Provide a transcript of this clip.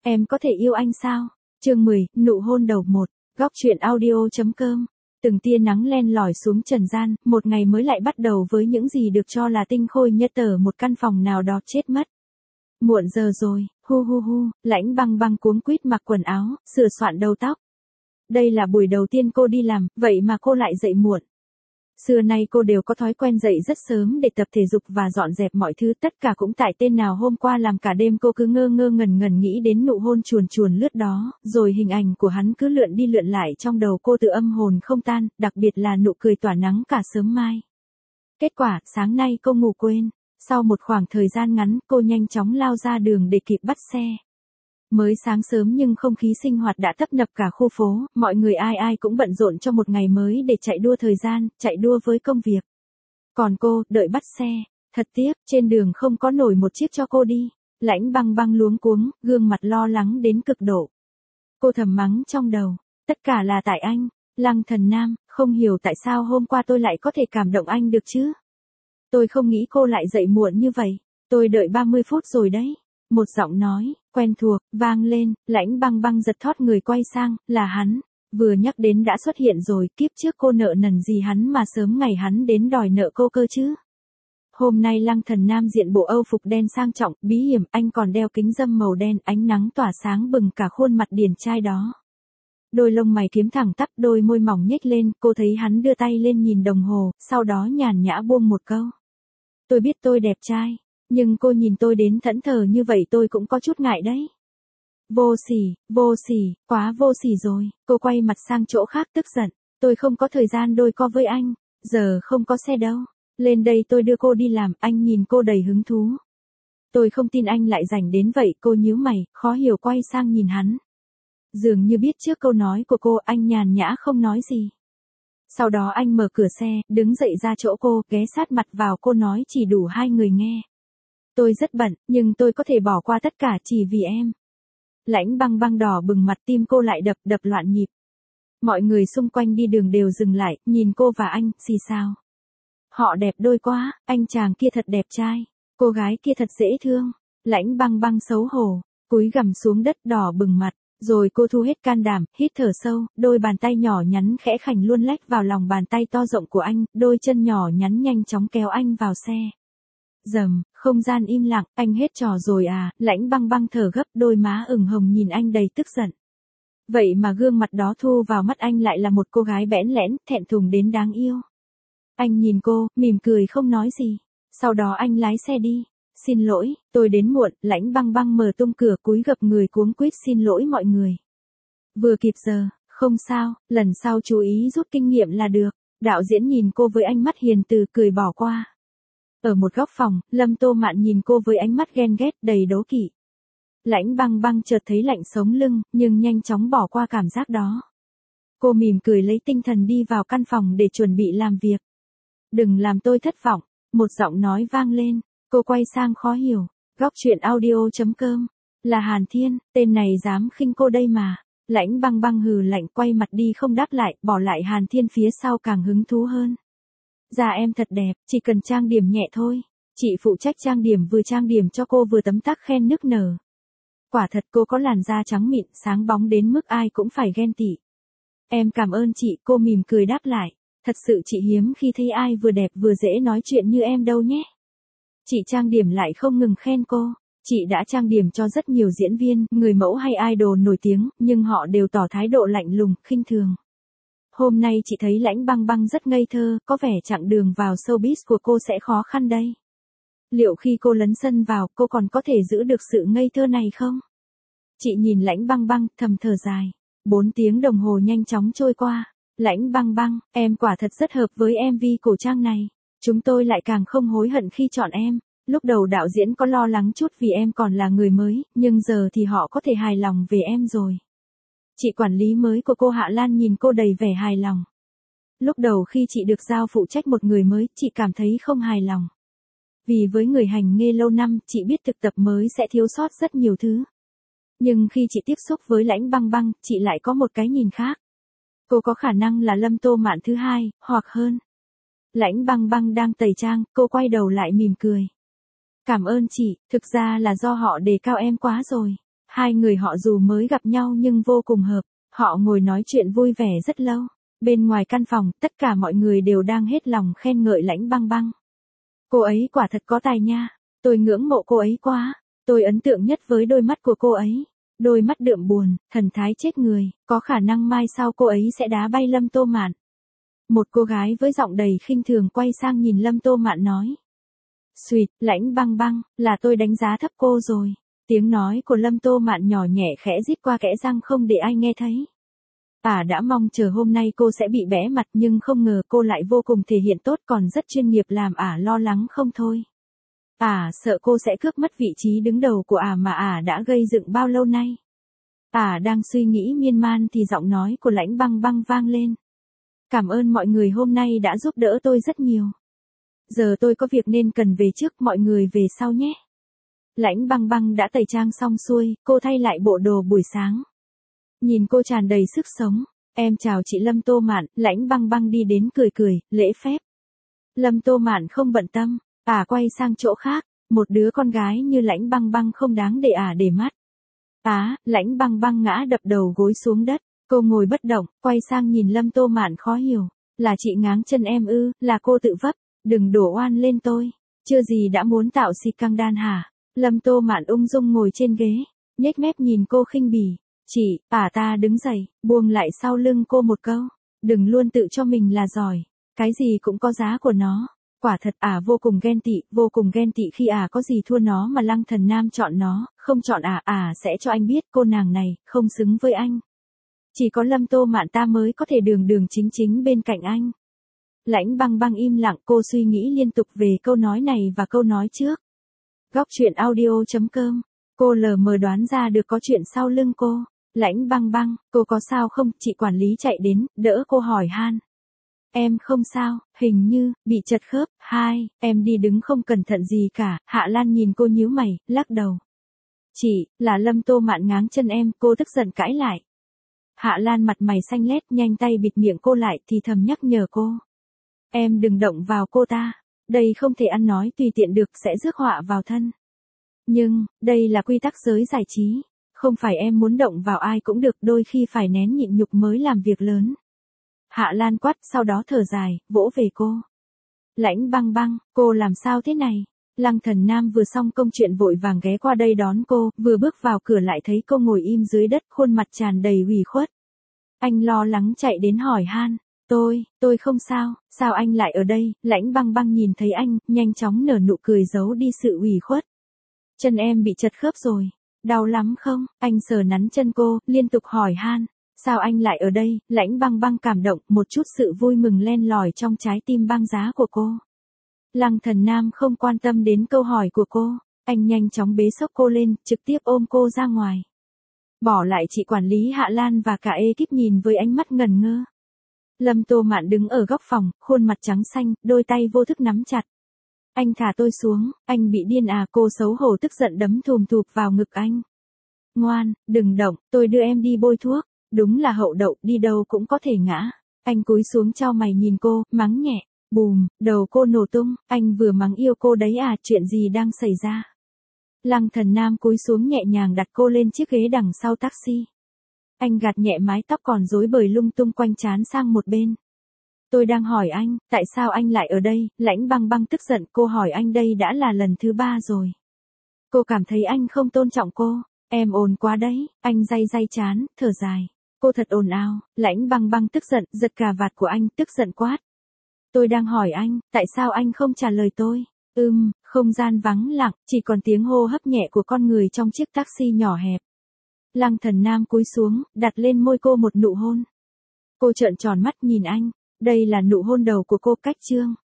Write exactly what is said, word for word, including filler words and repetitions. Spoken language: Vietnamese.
Em có thể yêu anh sao? Chương mười, nụ hôn đầu một. Góc truyện audio.com. Từng tia nắng len lỏi xuống trần gian, một ngày mới lại bắt đầu với những gì được cho là tinh khôi nhất ở một căn phòng nào đó chết mất. Muộn giờ rồi, hu hu hu, Lãnh Băng Băng cuống quýt mặc quần áo, sửa soạn đầu tóc. Đây là buổi đầu tiên cô đi làm, vậy mà cô lại dậy muộn. Xưa nay cô đều có thói quen dậy rất sớm để tập thể dục và dọn dẹp mọi thứ, tất cả cũng tại tên nào hôm qua làm cả đêm cô cứ ngơ ngơ ngẩn ngẩn nghĩ đến nụ hôn chuồn chuồn lướt đó, rồi hình ảnh của hắn cứ lượn đi lượn lại trong đầu cô tự âm hồn không tan, đặc biệt là nụ cười tỏa nắng cả sớm mai. Kết quả, sáng nay cô ngủ quên. Sau một khoảng thời gian ngắn, cô nhanh chóng lao ra đường để kịp bắt xe. Mới sáng sớm nhưng không khí sinh hoạt đã tấp nập cả khu phố, mọi người ai ai cũng bận rộn cho một ngày mới để chạy đua thời gian, chạy đua với công việc. Còn cô, đợi bắt xe, thật tiếc, trên đường không có nổi một chiếc cho cô đi. Lãnh Băng Băng luống cuống, gương mặt lo lắng đến cực độ. Cô thầm mắng trong đầu, tất cả là tại anh, Lăng Thần Nam, không hiểu tại sao hôm qua tôi lại có thể cảm động anh được chứ. Tôi không nghĩ cô lại dậy muộn như vậy, tôi đợi ba mươi phút rồi đấy. Một giọng nói, quen thuộc, vang lên, Lãnh Băng Băng giật thót người quay sang, là hắn. Vừa nhắc đến đã xuất hiện rồi, kiếp trước cô nợ nần gì hắn mà sớm ngày hắn đến đòi nợ cô cơ chứ. Hôm nay Lăng Thần Nam diện bộ âu phục đen sang trọng, bí hiểm, anh còn đeo kính râm màu đen, ánh nắng tỏa sáng bừng cả khuôn mặt điển trai đó. Đôi lông mày kiếm thẳng tắp, đôi môi mỏng nhếch lên, cô thấy hắn đưa tay lên nhìn đồng hồ, sau đó nhàn nhã buông một câu. Tôi biết tôi đẹp trai. Nhưng cô nhìn tôi đến thẫn thờ như vậy tôi cũng có chút ngại đấy. Vô sỉ, vô sỉ, quá vô sỉ rồi. Cô quay mặt sang chỗ khác tức giận. Tôi không có thời gian đôi co với anh. Giờ không có xe đâu. Lên đây tôi đưa cô đi làm. Anh nhìn cô đầy hứng thú. Tôi không tin anh lại rảnh đến vậy. Cô nhíu mày, khó hiểu quay sang nhìn hắn. Dường như biết trước câu nói của cô, anh nhàn nhã không nói gì. Sau đó anh mở cửa xe, đứng dậy ra chỗ cô, ghé sát mặt vào cô nói chỉ đủ hai người nghe. Tôi rất bận, nhưng tôi có thể bỏ qua tất cả chỉ vì em. Lãnh Băng Băng đỏ bừng mặt, tim cô lại đập đập loạn nhịp. Mọi người xung quanh đi đường đều dừng lại, nhìn cô và anh, xì xào. Họ đẹp đôi quá, anh chàng kia thật đẹp trai, cô gái kia thật dễ thương. Lãnh Băng Băng xấu hổ, cúi gằm xuống đất đỏ bừng mặt, rồi cô thu hết can đảm, hít thở sâu, đôi bàn tay nhỏ nhắn khẽ khành luôn lách vào lòng bàn tay to rộng của anh, đôi chân nhỏ nhắn nhanh chóng kéo anh vào xe. Dầm, không gian im lặng, anh hết trò rồi à, Lãnh Băng Băng thở gấp, đôi má ửng hồng nhìn anh đầy tức giận. Vậy mà gương mặt đó thu vào mắt anh lại là một cô gái bẽn lẽn, thẹn thùng đến đáng yêu. Anh nhìn cô, mỉm cười không nói gì. Sau đó anh lái xe đi. Xin lỗi, tôi đến muộn, Lãnh Băng Băng mở tung cửa cúi gập người cuống quýt xin lỗi mọi người. Vừa kịp giờ, không sao, lần sau chú ý rút kinh nghiệm là được. Đạo diễn nhìn cô với ánh mắt hiền từ cười bỏ qua. Ở một góc phòng, Lâm Tô Mạn nhìn cô với ánh mắt ghen ghét đầy đố kỵ. Lãnh Băng Băng chợt thấy lạnh sống lưng, nhưng nhanh chóng bỏ qua cảm giác đó. Cô mỉm cười lấy tinh thần đi vào căn phòng để chuẩn bị làm việc. Đừng làm tôi thất vọng, một giọng nói vang lên, cô quay sang khó hiểu, góc truyện audio.com, là Hàn Thiên, tên này dám khinh cô đây mà. Lãnh Băng Băng hừ lạnh quay mặt đi không đáp lại, bỏ lại Hàn Thiên phía sau càng hứng thú hơn. Da em thật đẹp, chỉ cần trang điểm nhẹ thôi. Chị phụ trách trang điểm vừa trang điểm cho cô vừa tấm tắc khen nức nở. Quả thật cô có làn da trắng mịn, sáng bóng đến mức ai cũng phải ghen tị. Em cảm ơn chị, cô mỉm cười đáp lại. Thật sự chị hiếm khi thấy ai vừa đẹp vừa dễ nói chuyện như em đâu nhé. Chị trang điểm lại không ngừng khen cô. Chị đã trang điểm cho rất nhiều diễn viên, người mẫu hay idol nổi tiếng, nhưng họ đều tỏ thái độ lạnh lùng, khinh thường. Hôm nay chị thấy Lãnh Băng Băng rất ngây thơ, có vẻ chặng đường vào showbiz của cô sẽ khó khăn đây. Liệu khi cô lấn sân vào, cô còn có thể giữ được sự ngây thơ này không? Chị nhìn Lãnh Băng Băng, thầm thở dài. Bốn tiếng đồng hồ nhanh chóng trôi qua. Lãnh Băng Băng, em quả thật rất hợp với em vê cổ trang này. Chúng tôi lại càng không hối hận khi chọn em. Lúc đầu đạo diễn có lo lắng chút vì em còn là người mới, nhưng giờ thì họ có thể hài lòng về em rồi. Chị quản lý mới của cô Hạ Lan nhìn cô đầy vẻ hài lòng. Lúc đầu khi chị được giao phụ trách một người mới, chị cảm thấy không hài lòng. Vì với người hành nghề lâu năm, chị biết thực tập mới sẽ thiếu sót rất nhiều thứ. Nhưng khi chị tiếp xúc với Lãnh Băng Băng, chị lại có một cái nhìn khác. Cô có khả năng là Lâm Tô Mạn thứ hai, hoặc hơn. Lãnh Băng Băng đang tẩy trang, cô quay đầu lại mỉm cười. Cảm ơn chị, thực ra là do họ đề cao em quá rồi. Hai người họ dù mới gặp nhau nhưng vô cùng hợp, họ ngồi nói chuyện vui vẻ rất lâu. Bên ngoài căn phòng, tất cả mọi người đều đang hết lòng khen ngợi Lãnh Băng Băng. Cô ấy quả thật có tài nha, tôi ngưỡng mộ cô ấy quá, tôi ấn tượng nhất với đôi mắt của cô ấy. Đôi mắt đượm buồn, thần thái chết người, có khả năng mai sau cô ấy sẽ đá bay Lâm Tô Mạn. Một cô gái với giọng đầy khinh thường quay sang nhìn Lâm Tô Mạn nói. Xuyệt, Lãnh Băng Băng, là tôi đánh giá thấp cô rồi. Tiếng nói của Lâm Tô Mạn nhỏ nhẹ khẽ rít qua kẽ răng không để ai nghe thấy. Ả đã mong chờ hôm nay cô sẽ bị bẽ mặt nhưng không ngờ cô lại vô cùng thể hiện tốt còn rất chuyên nghiệp làm Ả lo lắng không thôi. Ả sợ cô sẽ cướp mất vị trí đứng đầu của Ả mà Ả đã gây dựng bao lâu nay. Ả đang suy nghĩ miên man thì giọng nói của Lãnh Băng Băng vang lên. Cảm ơn mọi người hôm nay đã giúp đỡ tôi rất nhiều. Giờ tôi có việc nên cần về trước, mọi người về sau nhé. Lãnh Băng Băng đã tẩy trang xong xuôi, cô thay lại bộ đồ buổi sáng. Nhìn cô tràn đầy sức sống. Em chào chị Lâm Tô Mạn, Lãnh Băng Băng đi đến cười cười, lễ phép. Lâm Tô Mạn không bận tâm, Ả quay sang chỗ khác, một đứa con gái như Lãnh Băng Băng không đáng để Ả để mắt. Á, Lãnh Băng Băng ngã đập đầu gối xuống đất, cô ngồi bất động, quay sang nhìn Lâm Tô Mạn khó hiểu, là chị ngáng chân em ư, là cô tự vấp, đừng đổ oan lên tôi, chưa gì đã muốn tạo xì căng đan hả? Lâm Tô Mạn ung dung ngồi trên ghế, nhếch mép nhìn cô khinh bỉ. Chị, Ả ta đứng dậy, buông lại sau lưng cô một câu, đừng luôn tự cho mình là giỏi, cái gì cũng có giá của nó. Quả thật Ả vô cùng ghen tị, vô cùng ghen tị khi Ả có gì thua nó mà Lăng Thần Nam chọn nó, không chọn Ả, Ả sẽ cho anh biết cô nàng này không xứng với anh. Chỉ có Lâm Tô Mạn ta mới có thể đường đường chính chính bên cạnh anh. Lãnh Băng Băng im lặng, cô suy nghĩ liên tục về câu nói này và câu nói trước. Góc truyện audio chấm com, cô lờ mờ đoán ra được có chuyện sau lưng cô. Lãnh Băng Băng, cô có sao không? Chị quản lý chạy đến, đỡ cô hỏi han. Em không sao, hình như, bị chật khớp. Hai, em đi đứng không cẩn thận gì cả. Hạ Lan nhìn cô nhíu mày, lắc đầu. Chị, là Lâm Tô Mạn ngáng chân em, cô tức giận cãi lại. Hạ Lan mặt mày xanh lét nhanh tay bịt miệng cô lại thì thầm nhắc nhở cô. Em đừng động vào cô ta, đây không thể ăn nói tùy tiện được sẽ rước họa vào thân. Nhưng, đây là quy tắc giới giải trí. Không phải em muốn động vào ai cũng được, đôi khi phải nén nhịn nhục mới làm việc lớn. Hạ Lan quát, sau đó thở dài, vỗ về cô. Lãnh Băng Băng, cô làm sao thế này? Lăng Thần Nam vừa xong công chuyện vội vàng ghé qua đây đón cô, vừa bước vào cửa lại thấy cô ngồi im dưới đất, khuôn mặt tràn đầy ủy khuất. Anh lo lắng chạy đến hỏi han, tôi, tôi không sao, sao anh lại ở đây? Lãnh Băng Băng nhìn thấy anh, nhanh chóng nở nụ cười giấu đi sự ủy khuất. Chân em bị chật khớp rồi. Đau lắm không? Anh sờ nắn chân cô, liên tục hỏi han. Sao anh lại ở đây? Lãnh Băng Băng cảm động, một chút sự vui mừng len lỏi trong trái tim băng giá của cô. Lăng Thần Nam không quan tâm đến câu hỏi của cô. Anh nhanh chóng bế xốc cô lên, trực tiếp ôm cô ra ngoài. Bỏ lại chị quản lý Hạ Lan và cả ekip nhìn với ánh mắt ngẩn ngơ. Lâm Tô Mạn đứng ở góc phòng, khuôn mặt trắng xanh, đôi tay vô thức nắm chặt. Anh thả tôi xuống, anh bị điên à? Cô xấu hổ tức giận đấm thùm thụp vào ngực anh. Ngoan, đừng động, tôi đưa em đi bôi thuốc. Đúng là hậu đậu, đi đâu cũng có thể ngã. Anh cúi xuống chau mày nhìn cô, mắng nhẹ. Bùm, đầu cô nổ tung, anh vừa mắng yêu cô đấy à, chuyện gì đang xảy ra? Lăng Thần Nam cúi xuống nhẹ nhàng đặt cô lên chiếc ghế đằng sau taxi. Anh gạt nhẹ mái tóc còn rối bời lung tung quanh trán sang một bên. Tôi đang hỏi anh, tại sao anh lại ở đây? Lãnh Băng Băng tức giận, cô hỏi anh đây đã là lần thứ ba rồi. Cô cảm thấy anh không tôn trọng cô. Em ồn quá đấy, anh day day chán, thở dài. Cô thật ồn ào. Lãnh Băng Băng tức giận, giật cà vạt của anh, tức giận quát. Tôi đang hỏi anh, tại sao anh không trả lời tôi? Ừm, không gian vắng lặng, chỉ còn tiếng hô hấp nhẹ của con người trong chiếc taxi nhỏ hẹp. Lăng Thần Nam cúi xuống, đặt lên môi cô một nụ hôn. Cô trợn tròn mắt nhìn anh. Đây là nụ hôn đầu của cô, cách chương.